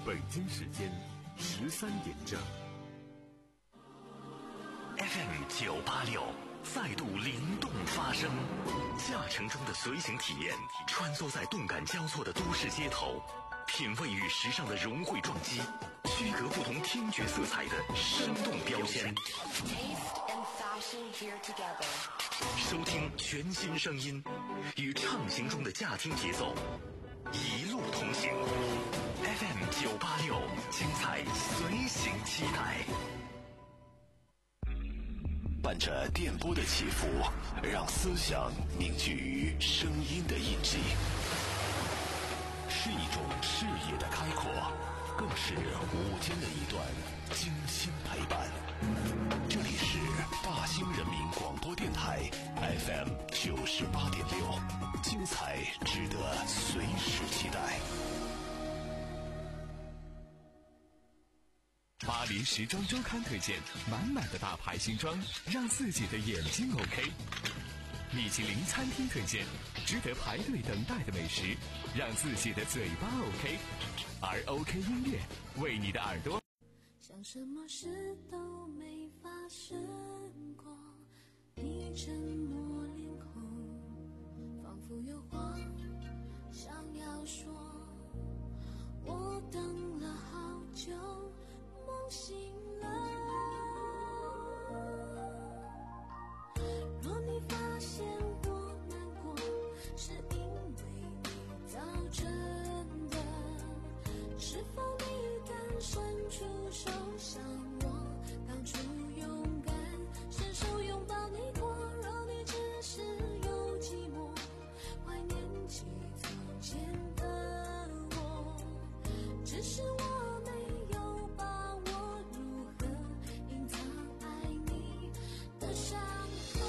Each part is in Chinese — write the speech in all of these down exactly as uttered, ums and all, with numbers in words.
北京时间十三点整。 F M 九八六再度灵动发声，驾乘中的随行体验，穿梭在动感交错的都市街头，品味与时尚的融汇撞击，区隔不同听觉色彩的生动标签。收听全新声音，与畅行中的驾听节奏，一路同行。F M 九八六，精彩随行期待。伴着电波的起伏，让思想凝聚于声音的印记，是一种视野的开阔，更是午间的一段精心陪伴。这里是大兴人民广播电台 F M 九十八点六，精彩值得随时期待。 巴黎时装周刊推荐满满的大牌新装，让自己的眼睛 OK。米其林餐厅推荐值得排队等待的美食，让自己的嘴巴 OK。而 OK 音乐为你的耳朵， 像什么事都没发生过，你沉默脸孔，仿佛有话想要说。我等了好久，梦醒了。若你发现我难过，是因为你早真的，是否你敢伸出手向我当初勇敢伸手拥抱你过？若你只是有寂寞，怀念起从前的我，只是我没有把握如何隐藏爱你的伤口。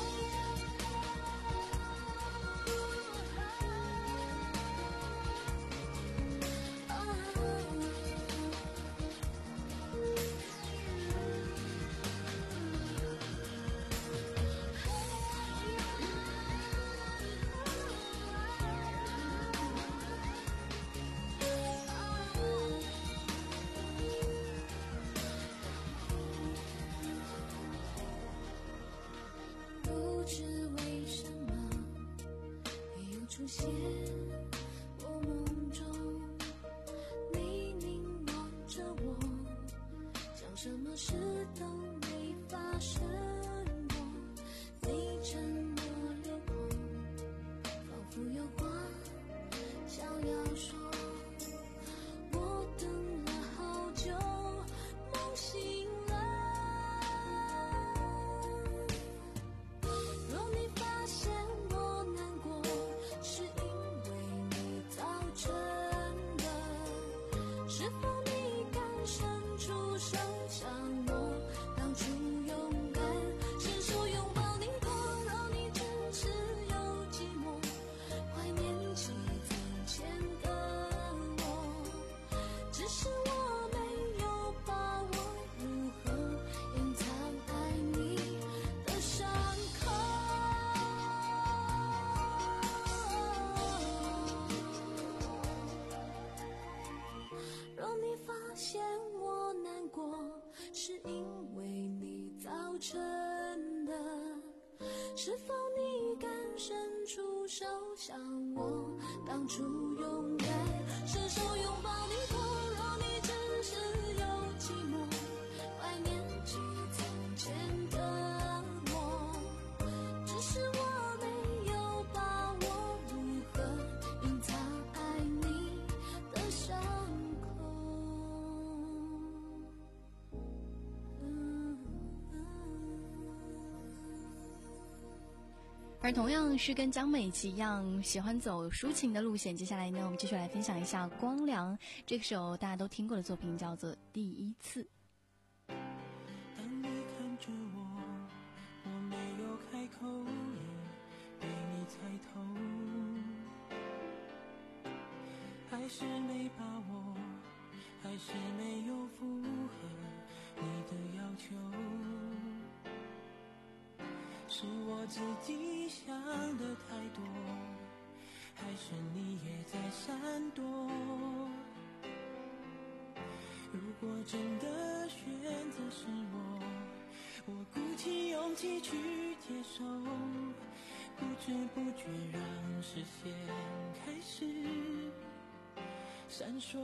不知为什么你又出现我梦中，你凝望着我，像什么事都没发生过。你沉默脸孔，仿佛有话想要说。我等了好久，梦醒了。若你发现我难过，是因为你早真的，是否你敢伸出手向我当初勇敢伸手拥抱你过？若你只是有寂寞，怀念起从前的我，只是我没有把握如何隐藏爱你的伤口。若你发现我难过，是因为你早真的，是否你敢伸出手向我当初勇敢伸手拥抱你过？若你只是有寂寞，怀念起从前的我，只是我没有把握如何隐藏爱你的伤口。嗯而同样是跟江美琪一样喜欢走抒情的路线，接下来呢，我们继续来分享一下光良这首大家都听过的作品，叫做《第一次》。 当你看着我，我没有开口，也被你猜透，还是没把握，还是没有符合你的要求，是我自己想的太多，还是你也在闪躲？ 果真的选择是我，我鼓起勇气去接受，不知不觉让视线开始闪烁。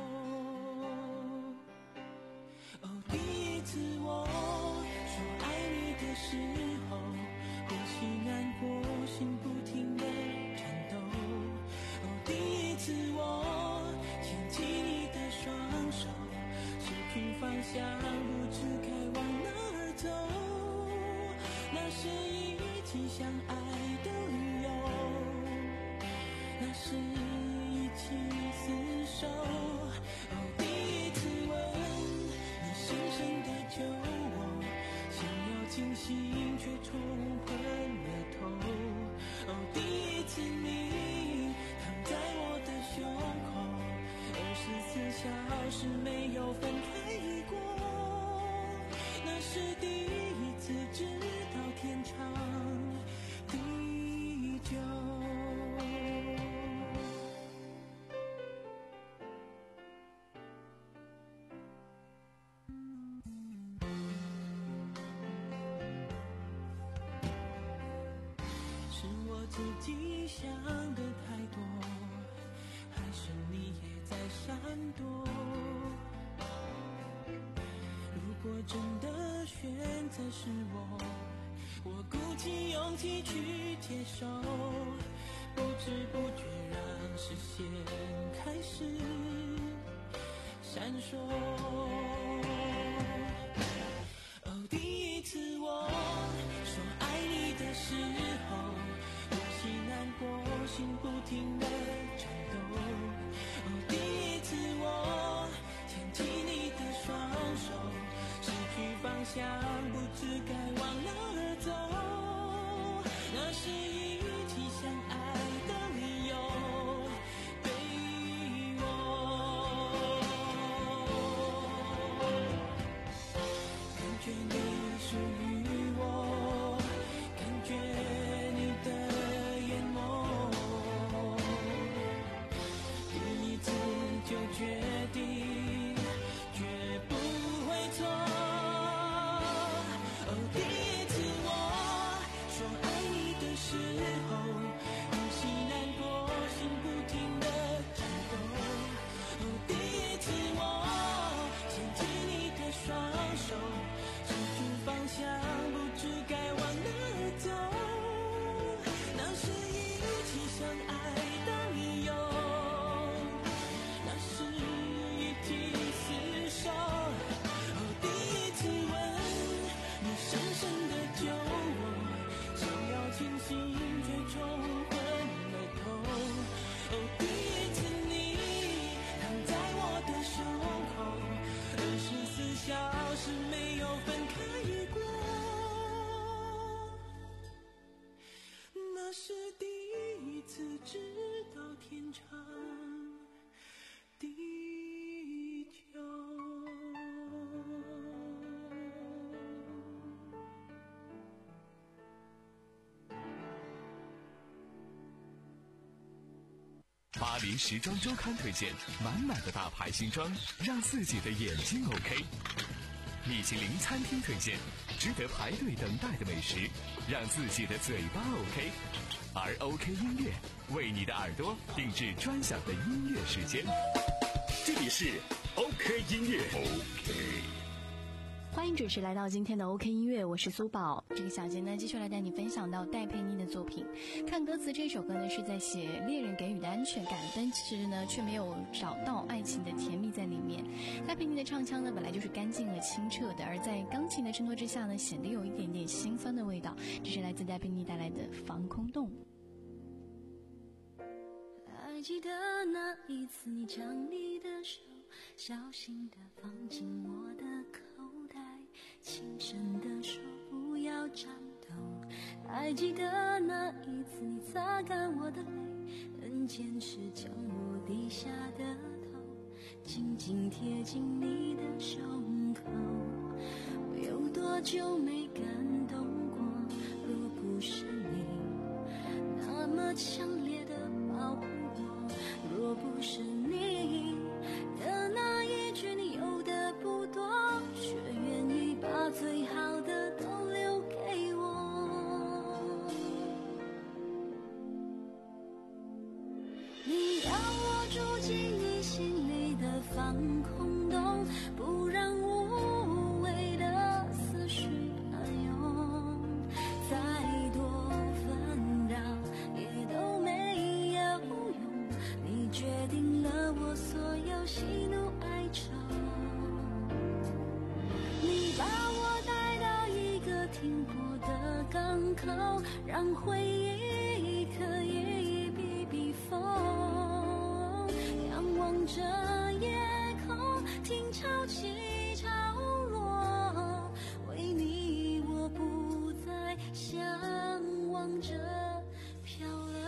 哦，第一次我说爱你的时候，呼吸难过，心不停地颤抖。哦，第一次我牵起你的双手，失去方向，不知该往哪儿走。那是一起相爱的理由，那是一起厮守。哦，第一次吻你深深地救我，想要清醒却冲昏了头。哦，第一次你躺在我的胸口，二十四小时没有分开过。那是第一次知道天长地久。是我自己想的太多，还是你也在闪躲？如果真的选择是我，我鼓起勇气去接受，不知不觉让视线开始闪烁。哦，第一次我说爱你的时候，呼吸难过，心不停地颤抖。哦，第一次我牵起你的双手，失去方向，不知该往哪儿走。那是一起相爱的理由，对我感觉你属于我，感觉你的眼眸，第一次就决定绝不会错。哦，第一次我说爱你的时候，呼吸难过，心不停地颤抖。哦，第一次我牵起你的双手，失去方向，不知该往哪儿走。那是一起相爱的理由，那是一起厮守。哦，第一次吻你深深地救我，想要清醒却冲昏了头。哦，第一次你躺在我的胸口，二十四小时没有分开过。那是第一次知道天长地久。 巴黎时装周刊推荐满满的大牌新装，让自己的眼睛 OK。米其林餐厅推荐值得排队等待的美食，让自己的嘴巴 OK。而 OK 音乐为你的耳朵定制专享的音乐时间。 这里是 OK 音乐 OK。 欢迎准时来到今天的 OK 音乐，我是苏宝。这个小节呢，继续来带你分享到戴佩妮的作品。看歌词，这首歌呢是在写恋人给予的安全感，但其实呢却没有找到爱情的甜蜜在里面。戴佩妮的唱腔呢本来就是干净了清澈的，而在钢琴的衬托之下呢，显得有一点点心酸的味道。这是来自戴佩妮带来的《防空洞》。 还记得那一次，你将你的手小心地放进我的口袋，轻声地说不要颤抖。还记得那一次，你擦干我的泪，很坚持将我低下的头紧紧贴近你的胸口。我有多久没感动过？若不是你那么强烈的保护我，若不是你的那一句你有的放空洞，不让无谓的思绪暗涌。再多纷扰也都没有用，你决定了我所有喜怒哀愁。你把我带到一个停泊的港口，让回忆可以避避风。仰望着夜空，听潮起潮落，为你我不再向往着漂流。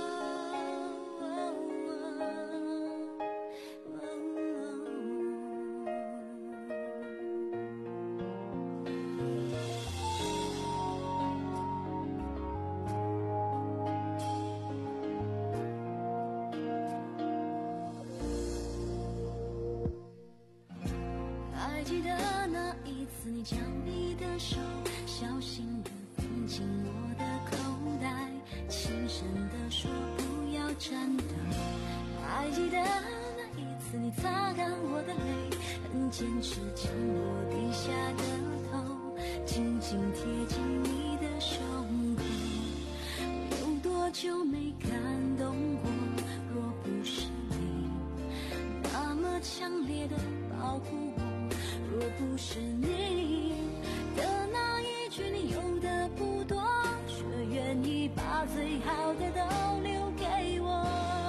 还记得那一次，你将你的手小心地放进我的口袋，轻声地说不要颤抖。还记得那一次，你擦干我的泪，很坚持将我低下的头紧紧贴近你的胸口。有多久没感动过？若不是你那么强烈的保护我，若不是你的那一句你有的不多，却愿意把最好的都留给我。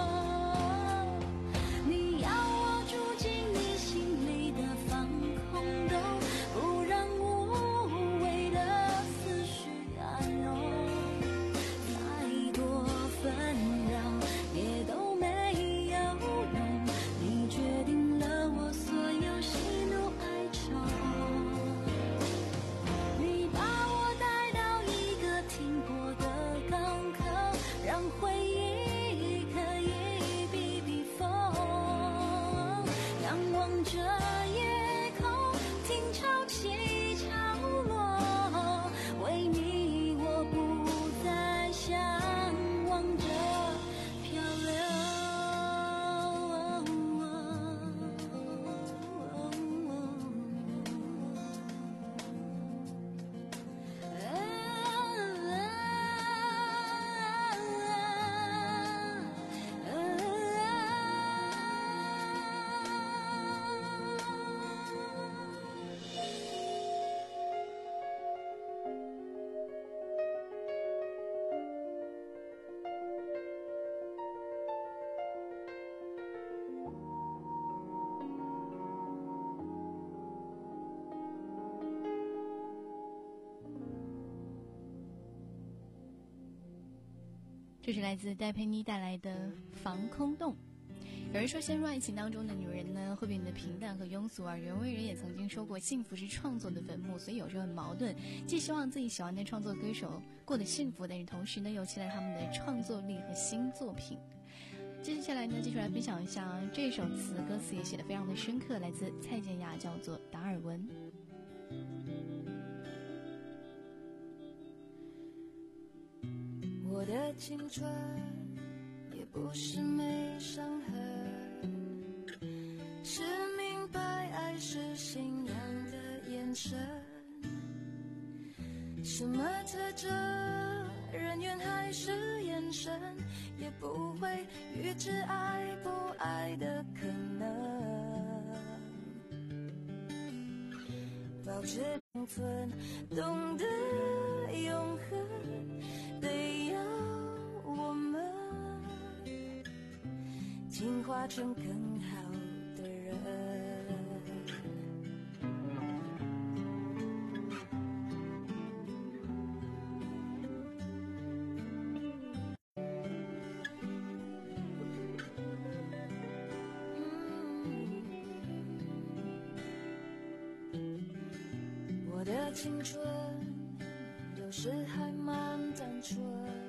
你要我住进你心里的放空洞，不让无谓的思绪暗涌。再多纷扰也都没有用，你决定了我所有喜怒哀愁。你把我带到一个停泊的港口，让回忆可以避避风。仰望着夜空，听潮起潮落，为你我不再向往着漂流。 这是来自戴佩妮带来的《防空洞》。有人说，陷入爱情当中的女人呢，会变得平淡和庸俗，而袁惟仁也曾经说过，幸福是创作的坟墓，所以有时候很矛盾，既希望自己喜欢的创作歌手过得幸福，但是同时呢，又期待他们的创作力和新作品。接下来呢，继续来分享一下这首词，歌词也写得非常的深刻，来自蔡健雅，叫做《达尔文》。 我的青春也不是没伤痕，是明白爱是信仰的眼神。什么特征，人缘还是眼神，也不会预知爱不爱的可能。保持生存，懂得永恒，得要我们进化成更好的人。我的青春有时还蛮单纯，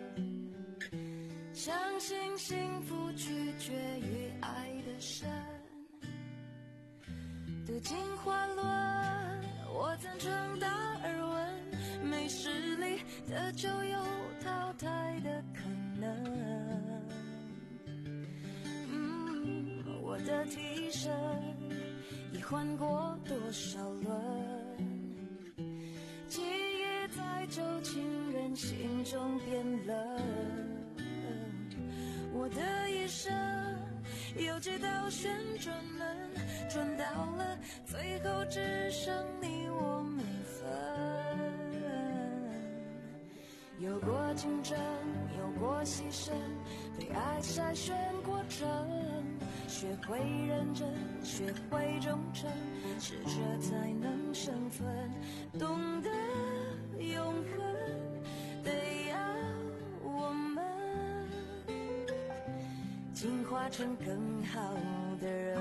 相信幸福取决于爱的深。读进花轮，我赞成达尔文，没实力的就有淘汰的可能。嗯，我的替身换过多少轮，记忆在旧情人心中变冷。我的一生有几道旋转门，转到了最后只剩你我没分。有过竞争，有过牺牲，被爱筛选过程，学会认真，学会忠诚，适者才能生存。懂得永恒，得要我们进化成更好的人。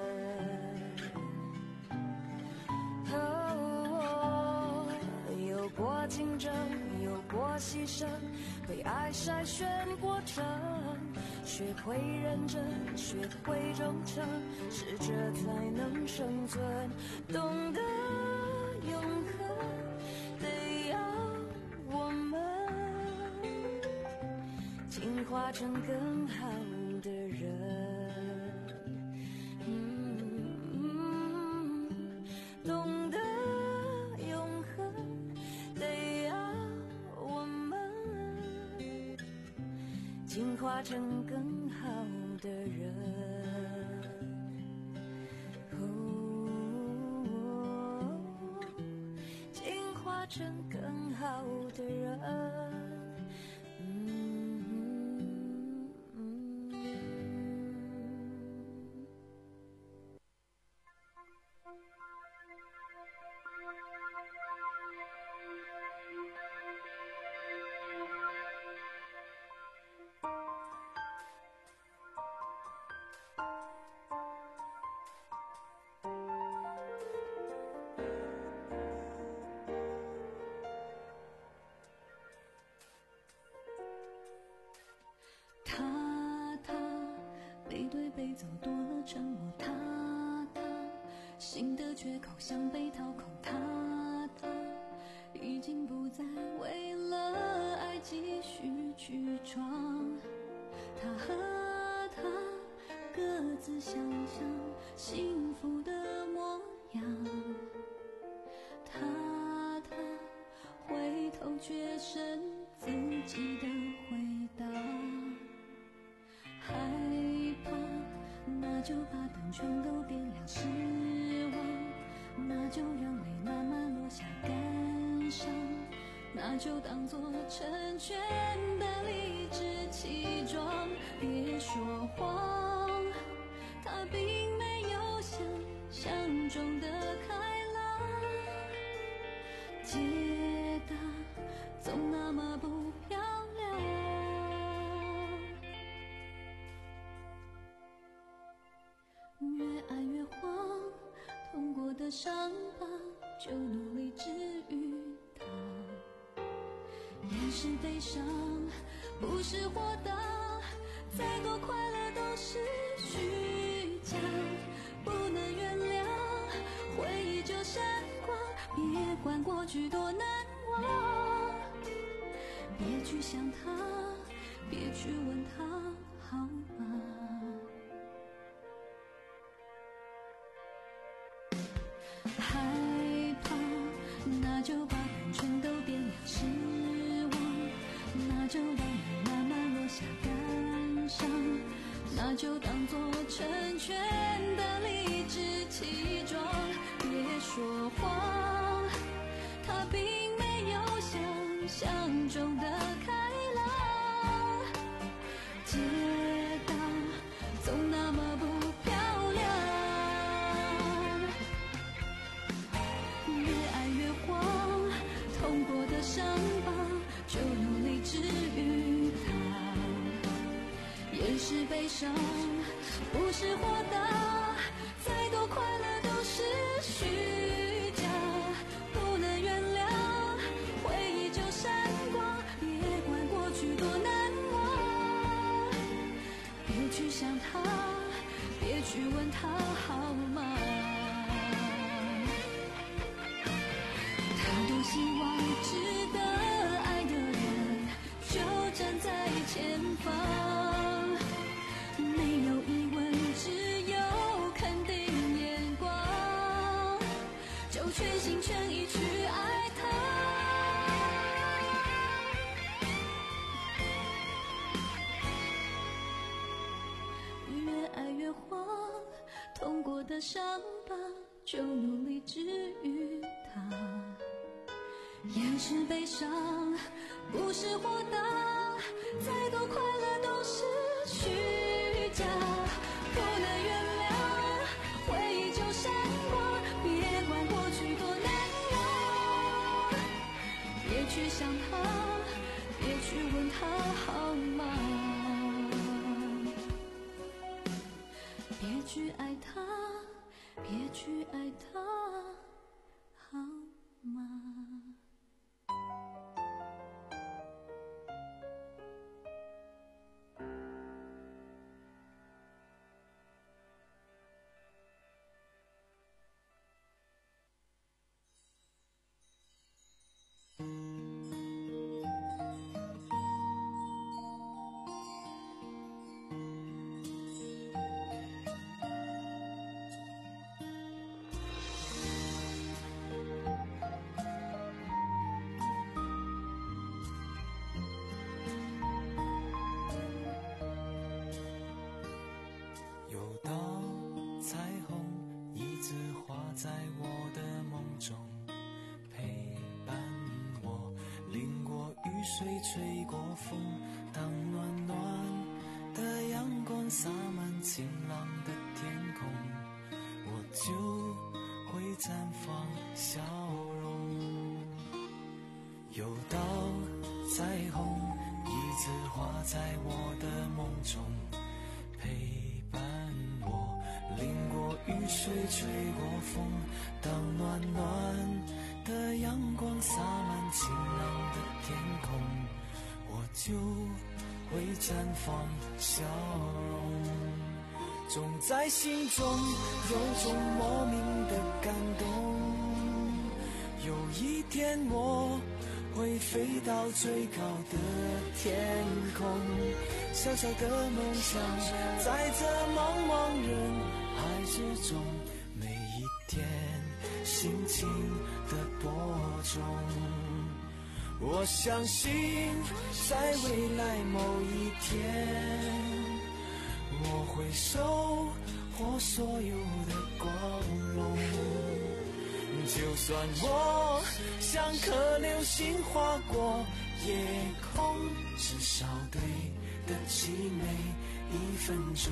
哦，有过竞争，有过牺牲，被爱筛选过程，学会认真，学会忠诚，适者才能生存。懂得永恒，得要我们进化成更好的人。懂得永恒，得要我们进化成更好的人。哦，进化成更好的人。 他他背对背走多了沉默，他他心的缺口像被掏空，他他已经不再为了爱继续去闯，他和他各自想象幸福的模样，他他回头却剩自己的回答，害怕那就把灯全都点亮，失望那就让泪慢慢落下，感伤那就当作成全的理直气壮，别说谎，他并没有想象中的开朗，解答总那么不漂亮，越爱越慌，痛过的伤疤就努力治愈它，掩饰悲伤不是豁达，再多快乐都是虚假，不能原谅回忆就闪光，别管过去多难忘，别去想他，别去问他好吗，害怕那就把灯全都点亮，失望那就让泪慢慢落下，感伤那就当作成全的理直气壮，别说谎，他并没有想象中的开朗，解答总那么不漂亮，越爱越慌，痛过的伤疤就努力治愈它，掩饰悲伤不是豁达，再多快乐都是虚假，不能原谅回忆就闪光，别管过去多难忘，别去想他，别去问他好吗，他多希望值得爱的人就站在前方，没有疑问，只就全心全意去爱他。越爱越慌，痛过的伤疤就努力治愈它。掩饰悲伤不是豁达，再多快乐都是虚假。不能原谅，回忆就闪过，别管过去多难忘。别去想他，别去问他好吗？别去爱他，别去爱他，好吗？ 在我的梦中陪伴我，淋过雨水，吹过风，当暖暖的阳光洒满晴朗的天空，我就会绽放笑容。有道彩虹一直画在我的梦中，陪伴我，淋过雨水，吹过风，当暖暖的阳光洒满晴朗的天空，我就会绽放笑容。总在心中有种莫名的感动，有一天我会飞到最高的天空，小小的梦想在这茫茫人海之中，每一天心情的播种。我相信在未来某一天，我会收获所有的光荣。就算我像颗流星划过夜空，至少对得起每一分钟。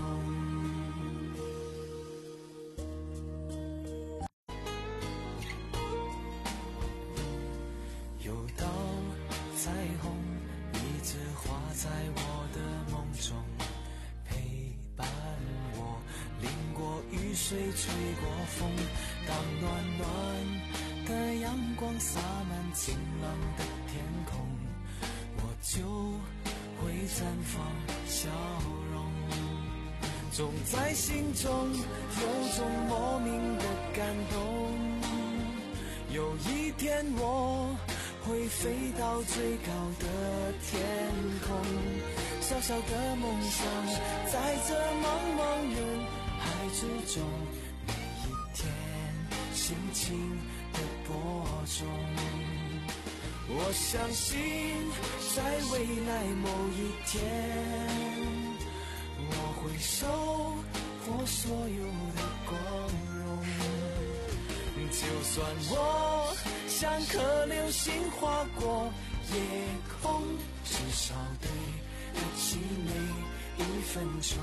有道彩虹一直画在我的梦中，陪伴我，淋过雨水，吹过风，当暖暖的阳光洒满晴朗的天空，我就会绽放笑容。总在心中有种莫名的感动，有一天我会飞到最高的天空，小小的梦想在这茫茫人海之中，每一天心情的播种。我相信在未来某一天，我会收获所有的光荣。就算我像颗流星划过夜空，至少对得起每一分钟。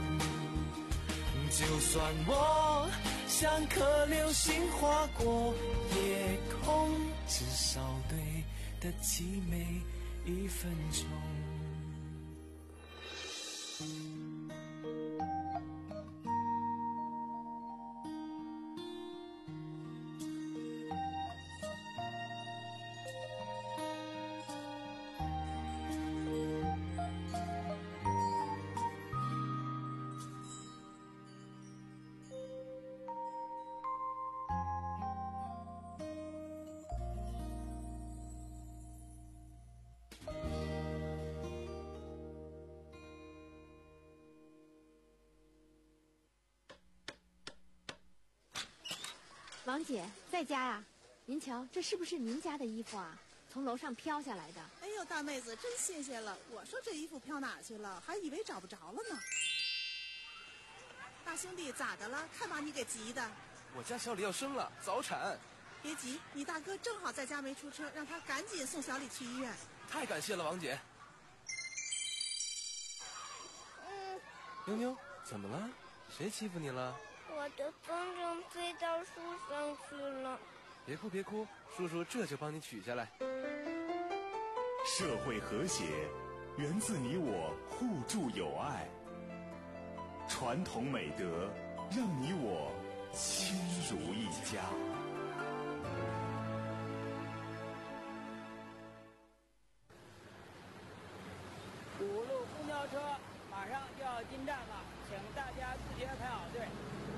就算我像颗流星划过夜空，至少对得起每一分钟。 王姐在家呀？您瞧，这是不是您家的衣服啊？从楼上飘下来的。 哎呦，大妹子真新鲜了！我说这衣服飘哪去了，还以为找不着了呢。大兄弟咋的了？看把你给急的。 我家小李要生了，早产。 别急，你大哥正好在家没出车，让他赶紧送小李去医院。 太感谢了，王姐。 嗯， 妞妞，怎么了？谁欺负你了？ 我的风筝飞到树上去了。 别哭别哭，叔叔这就帮你取下来。 社会和谐源自你我互助友爱，传统美德让你我亲如一家。 五路公交车马上就要进站了，请大家自觉排好队。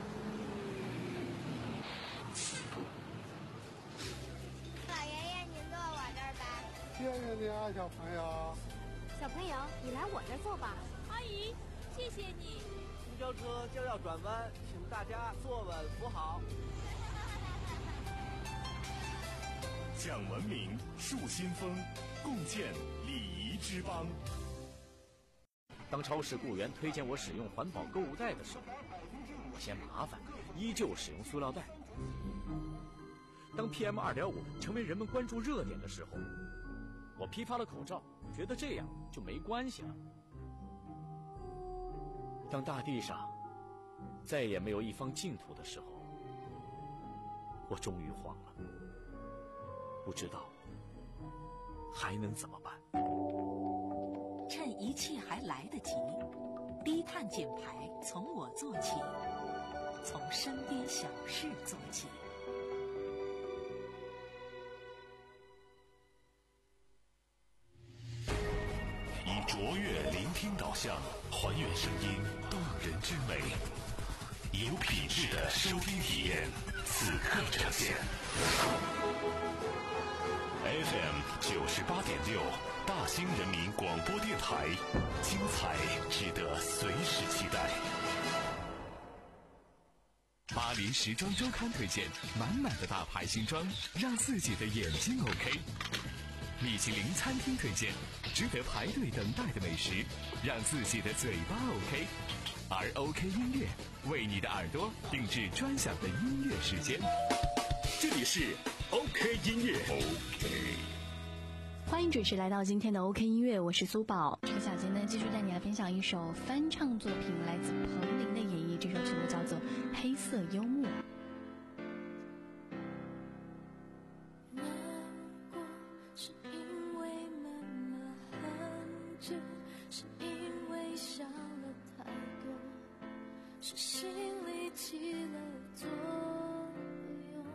老爷爷，您坐我这儿吧。 谢谢你啊，小朋友。 小朋友，你来我这儿坐吧。 阿姨，谢谢你。 公交车就要转弯，请大家坐稳扶好。 讲文明，树新风，共建礼仪之邦。 当超市雇员推荐我使用环保购物袋的时候，我嫌麻烦，依旧使用塑料袋。当 P M 二点五 成为人们关注热点的时候，我批发了口罩，觉得这样就没关系了。当大地上再也没有一方净土的时候，我终于慌了，不知道还能怎么办。 趁一切还来得及，低碳减排从我做起，从身边小事做起。 以卓越聆听导向，还原声音动人之美，有品质的收听体验，此刻呈现。F M 九十八点六，大兴人民广播电台，精彩值得随时期待。 巴黎时装周刊推荐，满满的大牌新装，让自己的眼睛 OK。米其林餐厅推荐，值得排队等待的美食，让自己的嘴巴 OK。而 OK 音乐为你的耳朵定制专享的音乐时间。 这里是 OK 音乐。OK。 欢迎准时来到今天的 OK 音乐，我是苏宝。这个小节呢，继续带你来分享一首翻唱作品，来自彭羚的演绎。这首曲目叫做《黑色幽默》。 是因为想了太多，是心里起了作用。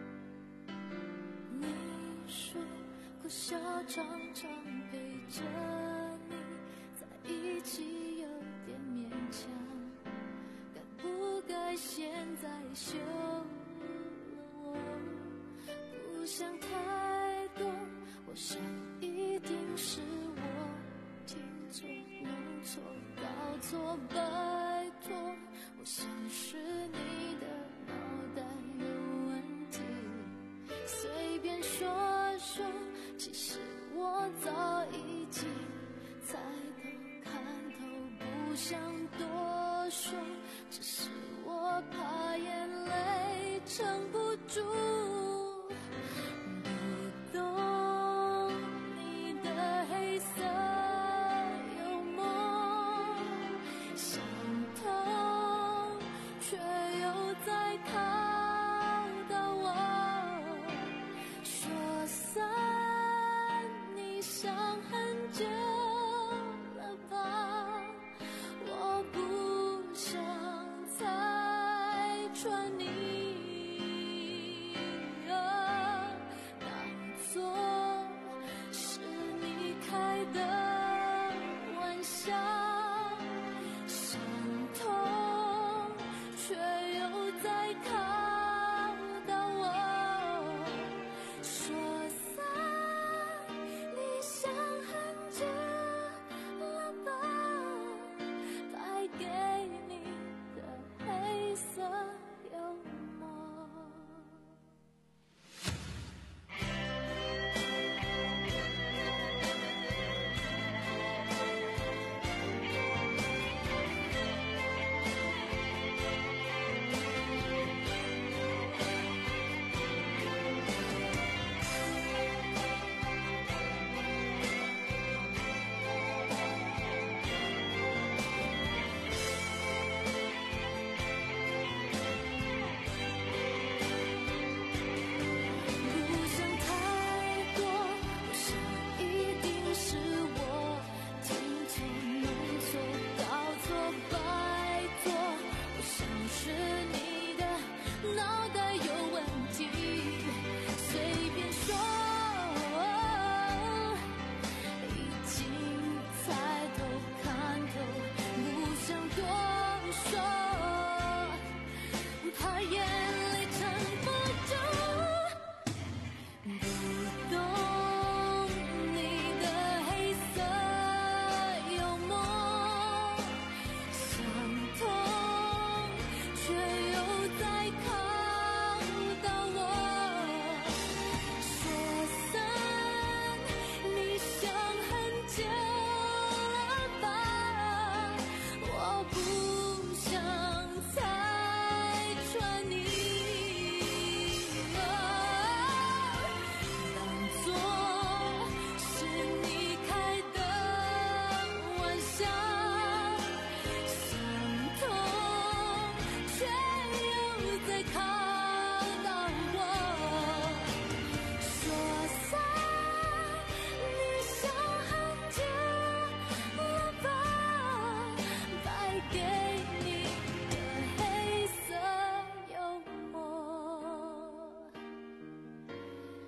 你说过笑常常陪着你在一起有点勉强，该不该现在休了我？不想太多，我想一定是我听错、弄错、搞错，拜托，我想是你的脑袋有问题。随便说说，其实我早已经猜透看透，不想多说，只是我怕眼泪撑不住。不懂你的黑色幽默，心痛却又在考到我，说散你伤很久了吧，我不想拆穿你。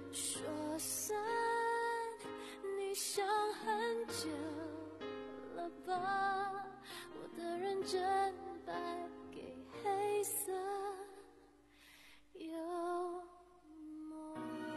说散，你想很久了吧？我的认真败给黑色幽默。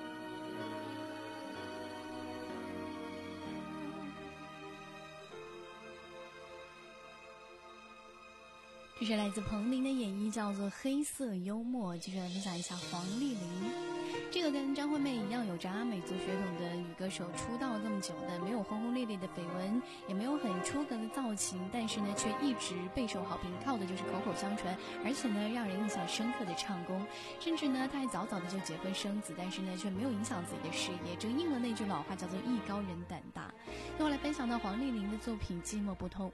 这是来自彭羚的演绎，叫做《黑色幽默》。继续来分享一下黄丽玲。这个跟张惠妹一样有着阿美族血统的女歌手，出道这么久的，没有轰轰烈烈的绯闻，也没有很出格的造型，但是呢，却一直备受好评，靠的就是口口相传，而且呢，让人印象深刻的唱功。甚至呢，她还早早的就结婚生子，但是呢，却没有影响自己的事业，正应了那句老话，叫做艺高人胆大。那我来分享到黄丽玲的作品《寂寞不通》。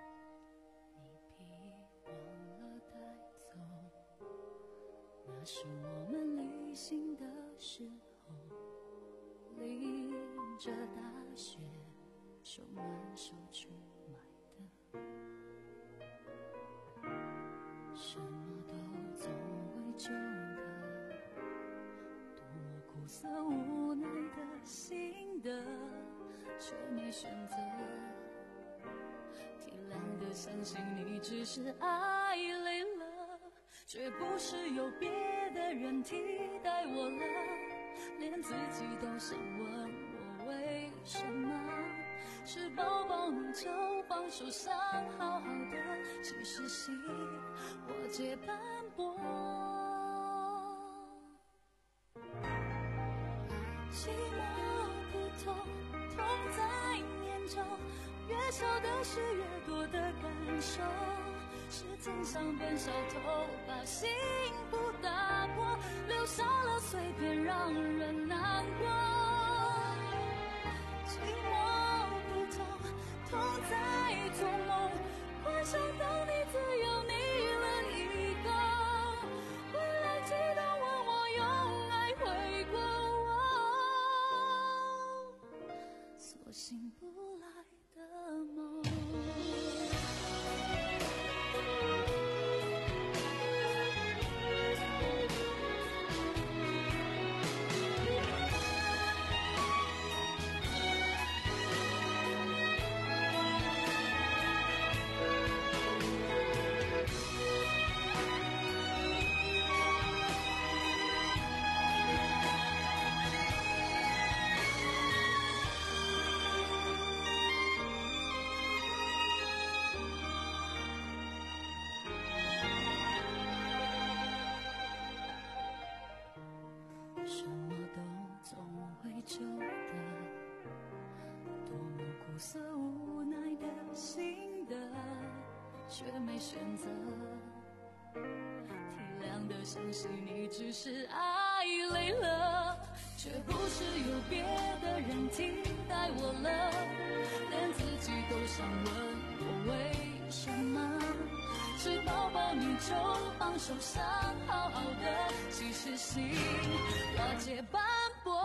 那是我们旅行的时候，淋着大雪，手挽手去买的，什么都总会旧的，多么苦涩无奈的心的，却没选择，体谅的相信你只是爱累了，却不是有别的人替代我了，连自己都想问我为什么，是抱抱你就放手想好好的，其实心我皆斑驳。寂寞不痛，痛在念中，越小的事越多的感受，时间像本小偷，把幸福打破，留下了碎片让人难过。寂寞不痛，痛在做梦，幻想到你自由你了一个，回来激动问我用爱回过我，所幸不来的梦。什么都总会旧的，多么苦涩无奈的心的，却没选择，体谅的相信你只是爱累了，却不是有别的人替代我了，连自己都想问我为什么，是抱抱你就放手想好好的，其实心瓦解斑驳。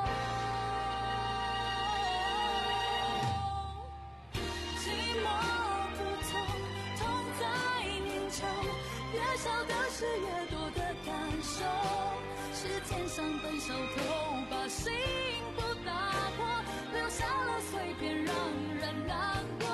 寂寞不痛，痛在念旧，越小的事越多的感受，时间像本小偷，把幸福打破，留下了碎片让人难过。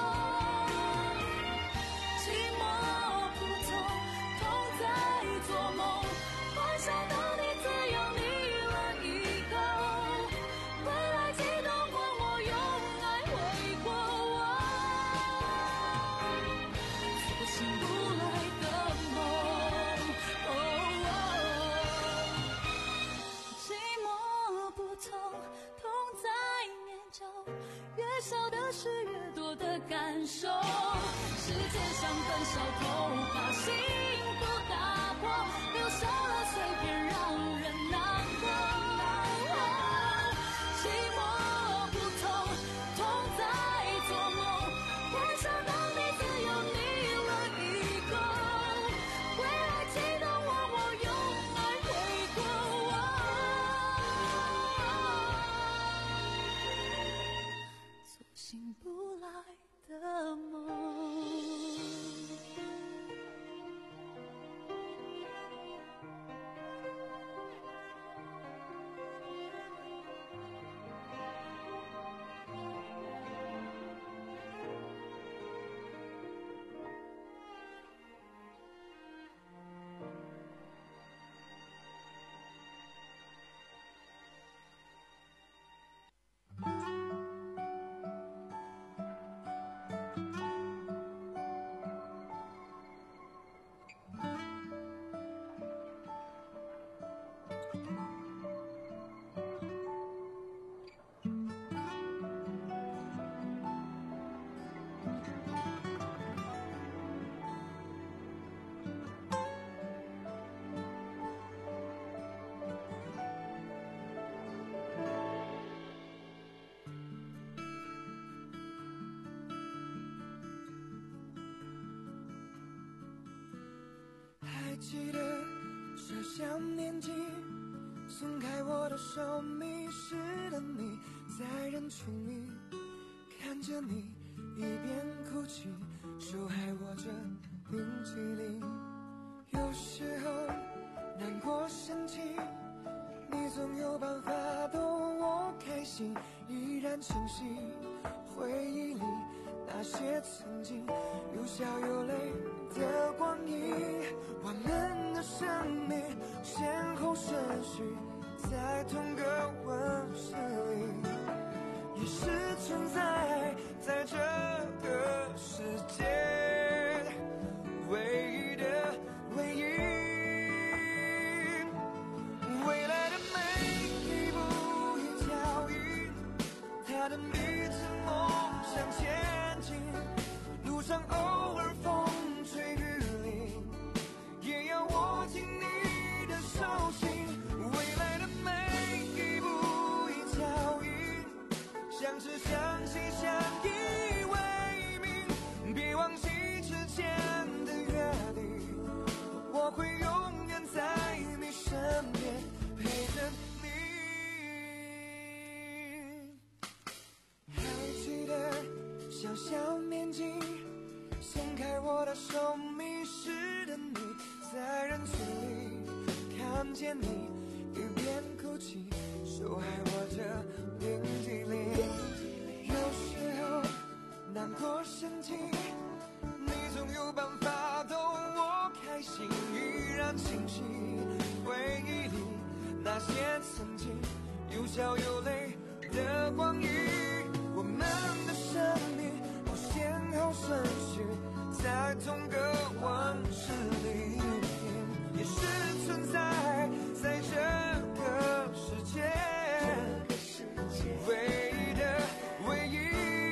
寂寞不痛，痛在做梦，幻想到你自由你了一个，回来激动问我用爱回过我，所幸不来的梦。哦哦、寂寞不痛，痛在念旧，越小的事越多的感受，时间像本小偷，把幸福打破，留下了碎片让人难过。寂寞不痛，痛在做梦，幻想到你自由你了一个，回来激动问我用爱回过我，所幸不来的梦。 手迷失的你，在人群里看着你一边哭泣，手还握着冰淇淋。有时候难过生气，你总有办法逗我开心，依然清晰回忆里那些曾经有笑有泪的光阴。我们的生命先后顺序在同个温室里，也是存在在这个世界唯一的唯一。未来的每一步一脚印，它能逼着梦想前进，路上偶尔风吹雨淋，也要握紧你的手心。未来的每一步一脚印，相知相惜相依为命，别忘记之前的约定，我会永远在你身边陪着你。还记得小小年纪松开我的手，迷失的你，在人群里看见你一边哭泣，手还握着冰淇淋。有时候难过生气，你总有办法逗我开心，依然清晰回忆里那些曾经有笑有泪的光阴。我们的生命不先后顺序在同个温室里，也是存在在这个世界唯一的唯一。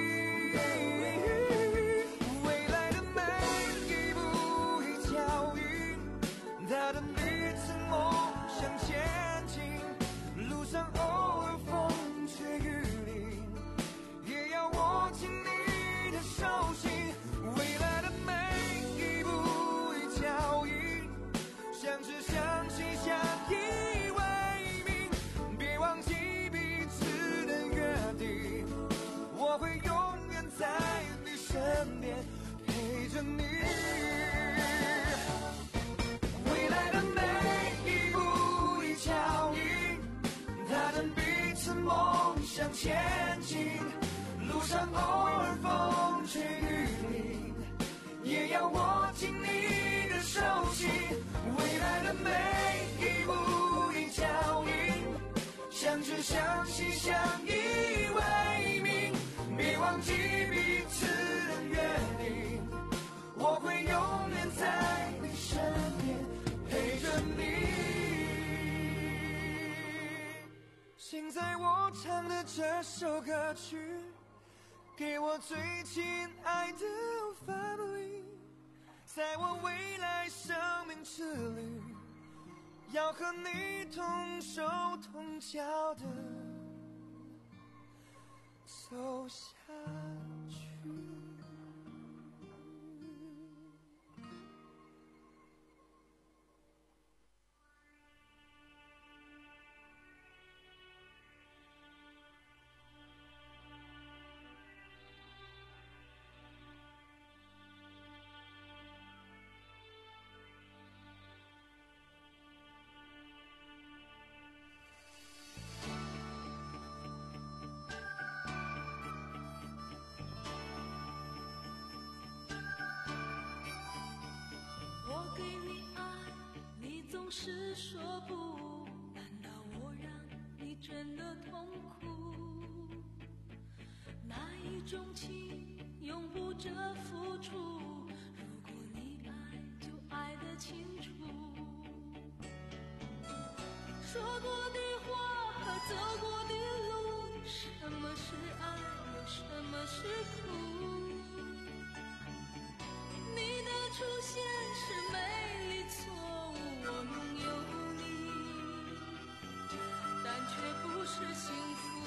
未来的每一步一脚印，它能彼此梦想前进，路上偶尔风吹雨淋，也要握紧你的手心。未来的每一步一脚印，相知相惜相依为命，别忘记彼此的约定，我会永远在你身边陪着你。未来的每一步一脚印，它能彼此梦想前进，路上偶尔风吹雨淋，也要握紧你的手心。未来的每一步一脚印，相知相惜相依为命，别忘记彼此的约定，我会永远在你身边陪着你。现在我唱的这首歌曲，给我最亲爱的 family， 在我未来生命之旅，要和你同手同脚的走下去。 总是说不，难道我让你真的痛苦？那一种情永不折付出，如果你爱就爱得清楚，说过的话和走过的路，什么是爱又什么是苦？你的出现是美丽错误，我拥有你，但却不是幸福。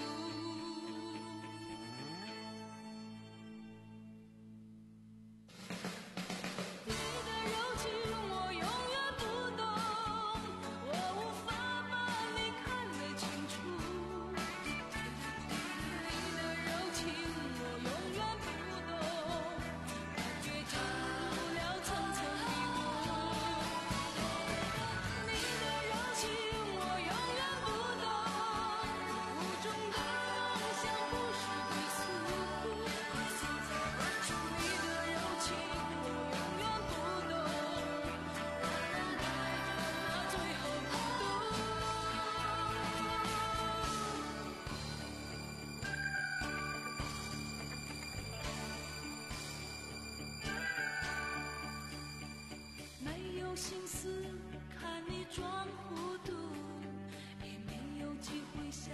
你的柔情我永远不懂，我无法把你看得清楚。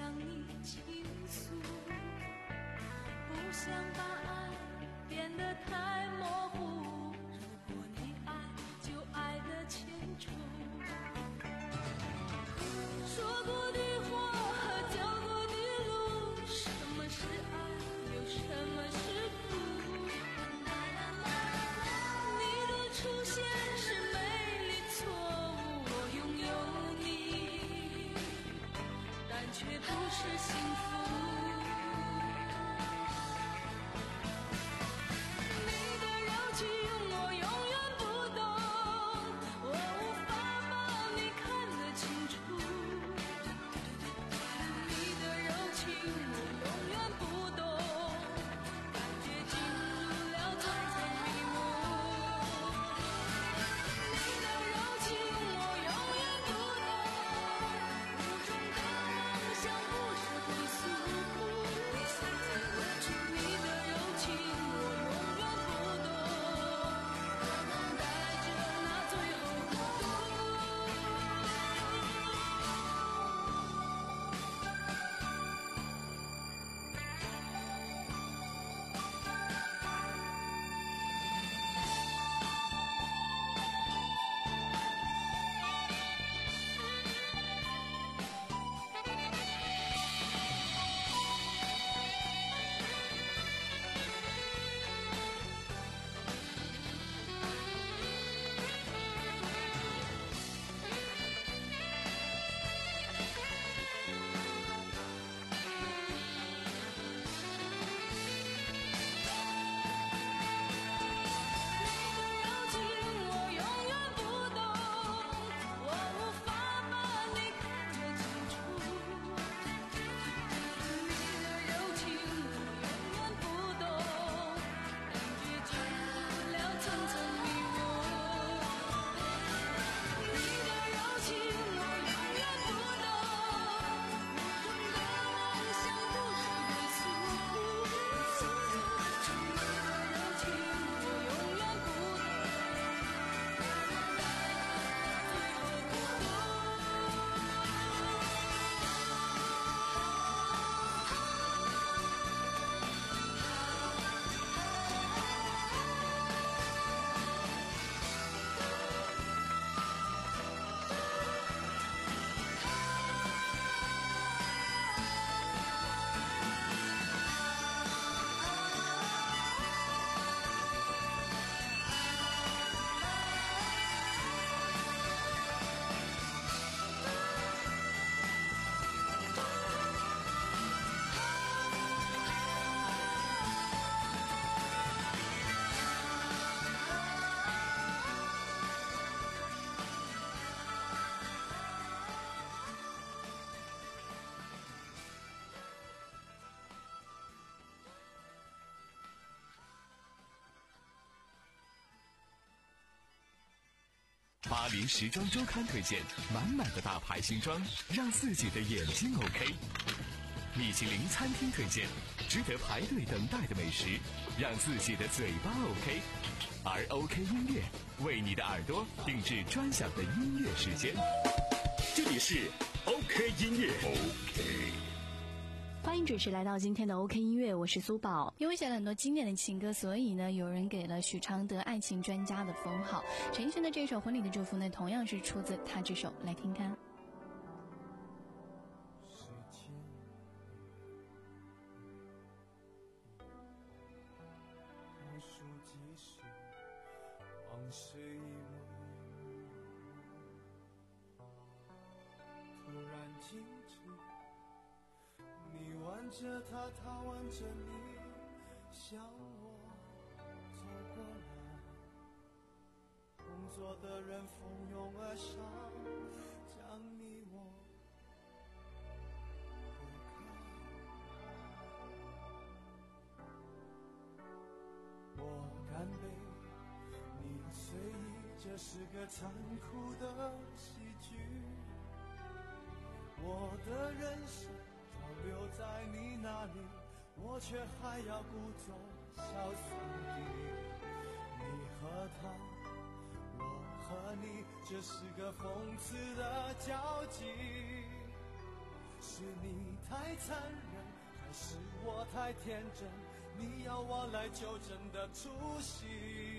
向你倾诉，不想把爱变得太模糊。如果你爱，就爱得清楚。说过的话和走过的路，什么是爱，又什么是苦？你的出现是美丽错误，我拥有你，但却不是幸福。你的柔情我永远不懂，我无法把你看得清楚。你的柔情我永远不懂，感觉进入了层层迷雾。你的柔情我永远不懂，雾中的梦想不是归宿。你的柔情我永远不懂，可能带着那最后孤独。我永远不懂，我无法把你看得清楚。你的柔情我永远不懂，感觉进入了层层迷雾。你的柔情我永远不懂，雾中的梦想不是归宿。你的柔情我永远不懂。 巴黎时装周刊推荐满满的大牌新装，让自己的眼睛 OK。米其林餐厅推荐值得排队等待的美食，让自己的嘴巴 OK。而 OK 音乐为你的耳朵定制专享的音乐时间。这里是 OK 音乐 OK。 欢迎准时来到今天的 OK 音乐，我是苏宝。因为写了很多经典的情歌，所以呢，有人给了许常德爱情专家的封号。陈奕迅的这首《婚礼的祝福》呢，同样是出自他这首，来听看。 往事遗忘，突然静止，你挽着他，他挽着你，向我走过来。工作的人蜂拥而上，将你我隔开。我干杯，你随意，这是个残酷的喜剧。我的人生都留在你那里，我却还要故作潇洒地。你和他，我和你，这是个讽刺的交集。 是你太残忍，还是我太天真？你要我来纠正的出息。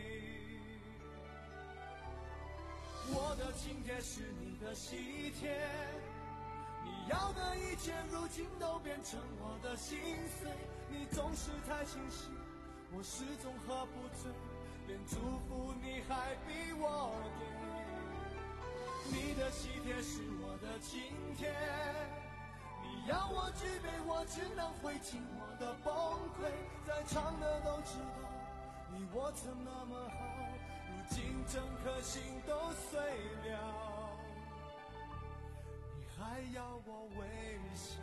我的请帖是你的喜帖，你要的一切如今都变成我的心碎。你总是太清醒，我始终喝不醉，连祝福你还逼我给。你的喜帖是我的请帖，你要我举杯，我只能会尽我的崩溃。在场的都知道，你我曾那么好，如今整颗心都碎了，你还要我微笑。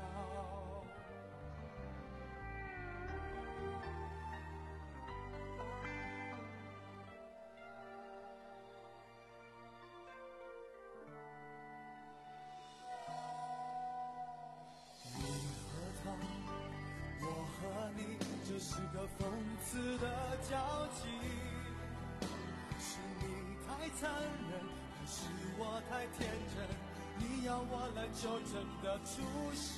这是个讽刺的交集，是你太残忍，还是我太天真？你要我来纠正的出息。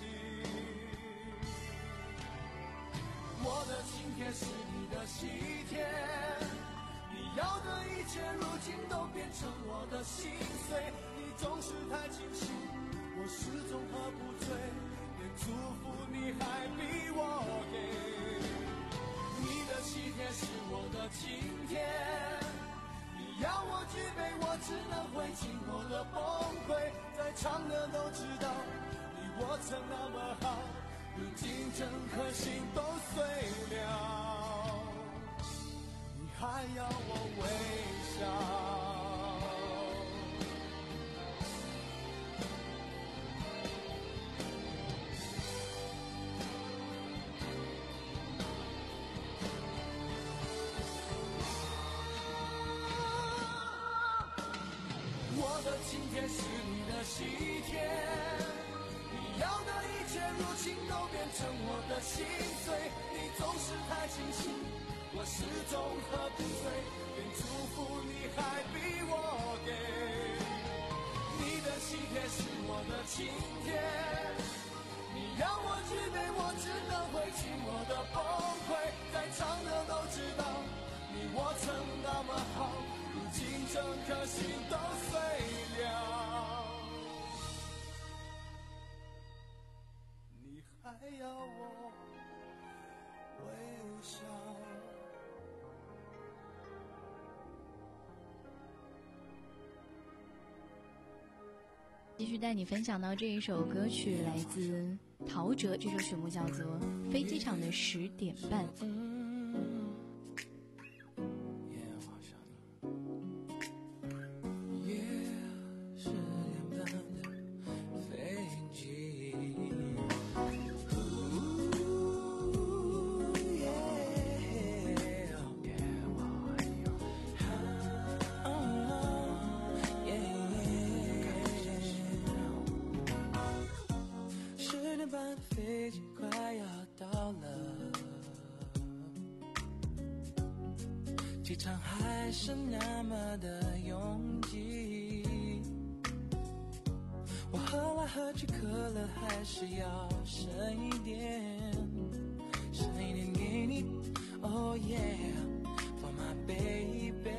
我的请帖是你的喜帖，你要的一切如今都变成我的心碎。你总是太清醒，我始终喝不醉，连祝福你还逼我给。你的喜帖是我的请帖，你要我举杯，我只能会尽我的崩溃。在场的都知道，你我曾那么好，如今整颗心都碎了，你还要我微笑。我的请帖是你的喜帖，你要的一切如今都变成我的心碎。你总是太清醒，我始终喝不醉，连祝福你还逼我给。你的喜帖是我的请帖，你要我举杯，我只能会尽我的崩溃。在场的都知道，你我曾那么好，如今整颗心都碎了，你还要我微笑。 继续带你分享到这一首歌曲，来自陶喆，这首曲目叫做《飞机场的十点半》。 飞机快要到了，机场还是那么的拥挤，我喝来喝去渴了还是要剩一点，剩一点给你 Oh yeah For my baby。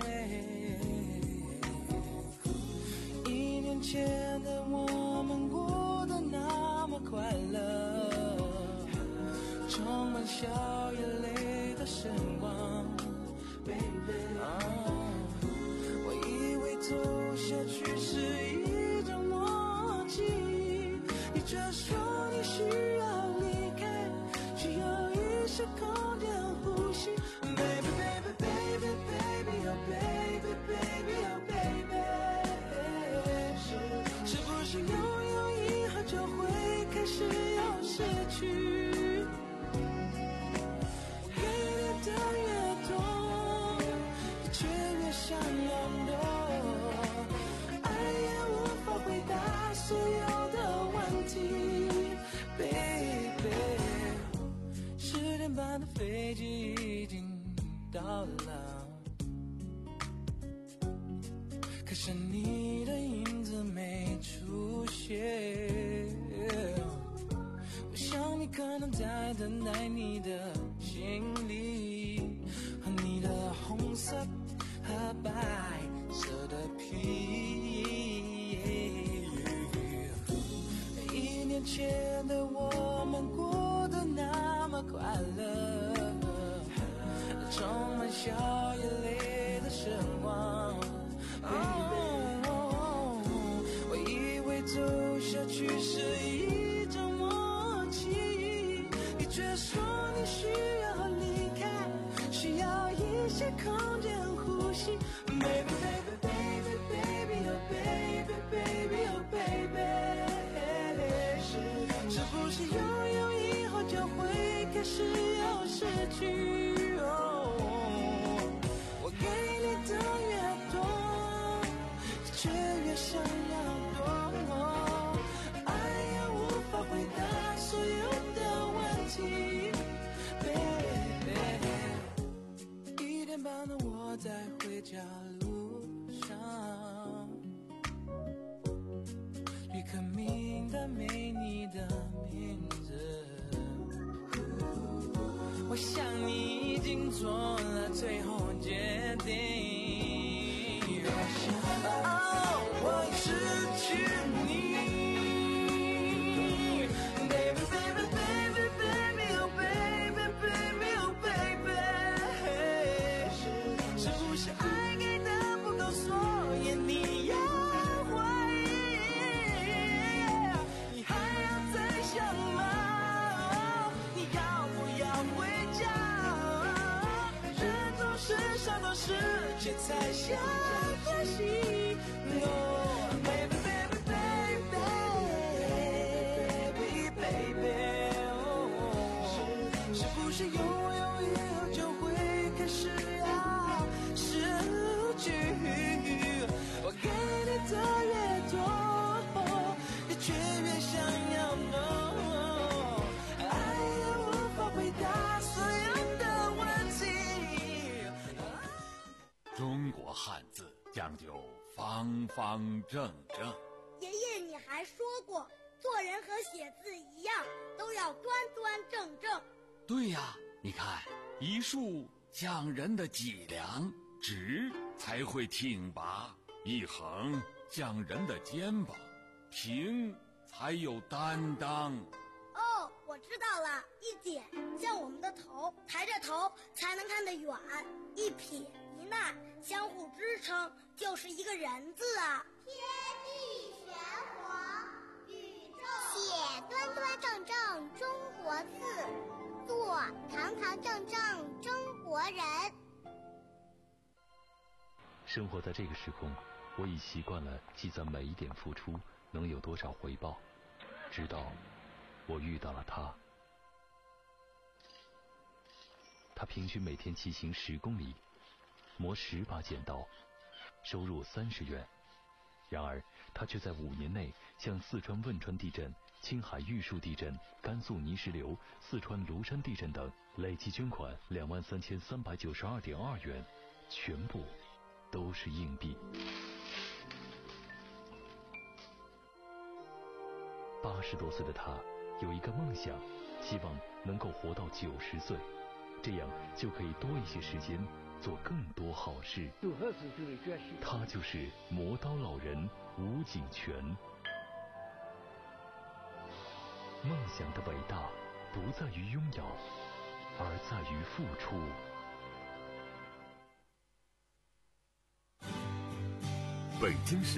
一年前的我们过得那么快乐，充满笑眼泪的时光 Baby、oh, 我以为走下去是一种默契，你却说你需要离开，需要一些空间呼吸 Baby baby baby baby oh baby baby oh baby， 是不是拥有以后就会开始要失去，黑的越多你却越想要 no， 爱也无法回答所有的问题 Baby， 十点半的飞机已经到了，可是你的影子没出现， 等待你的行李和你的红色和白色的皮。一年前的我们过得那么快乐，充满笑眼泪的时光。哦，我以为走下去是一种默契，你却说你需要离开，需要一些空间呼吸。Baby baby baby baby oh baby baby oh baby， 是是不是拥有以后就会开始有失去？哦，我给你的越多，却越想要多，爱也无法回答所有的问题。Baby， 一点半的我在回家路上，旅客名单没你的名字，我想你已经做了最后决定。哦，我已失去你。Baby baby baby baby oh baby baby oh baby， 是是不是爱给的不够，所以你要怀疑？你还要再想吗？你要不要回家？人总是想到世界才想可惜。Oh baby baby baby baby baby， 哦，是不是拥有以后就会开始要失去？我给你的越多，你却越想要 no， 爱也无法回答所有的问题。 中国汉字讲究方方正正。 爷爷，你还说过，做人和写字一样，都要端端正正。 对呀，你看，一竖讲人的脊梁，直才会挺拔；一横讲人的肩膀，平才有担当。 哦，我知道了，一点像我们的头，抬着头才能看得远；一撇一捺相互支撑，就是一个人字啊。 天地玄黄，宇宙写端端正正中国字，做堂堂正正中国人。 生活在这个时空，我已习惯了计算每一点付出能有多少回报，直到我遇到了他。他平均每天骑行十公里，磨十把剪刀，收入三十元。然而他却在五年内向四川汶川地震、青海玉树地震、甘肃泥石流、四川庐山地震等累计捐款两万三千三百九十二点二元，全部都是硬币。八十多岁的他有一个梦想，希望能够活到九十岁，这样就可以多一些时间做更多好事。他就是磨刀老人吴景全。梦想的伟大不在于拥有，而在于付出。 北京市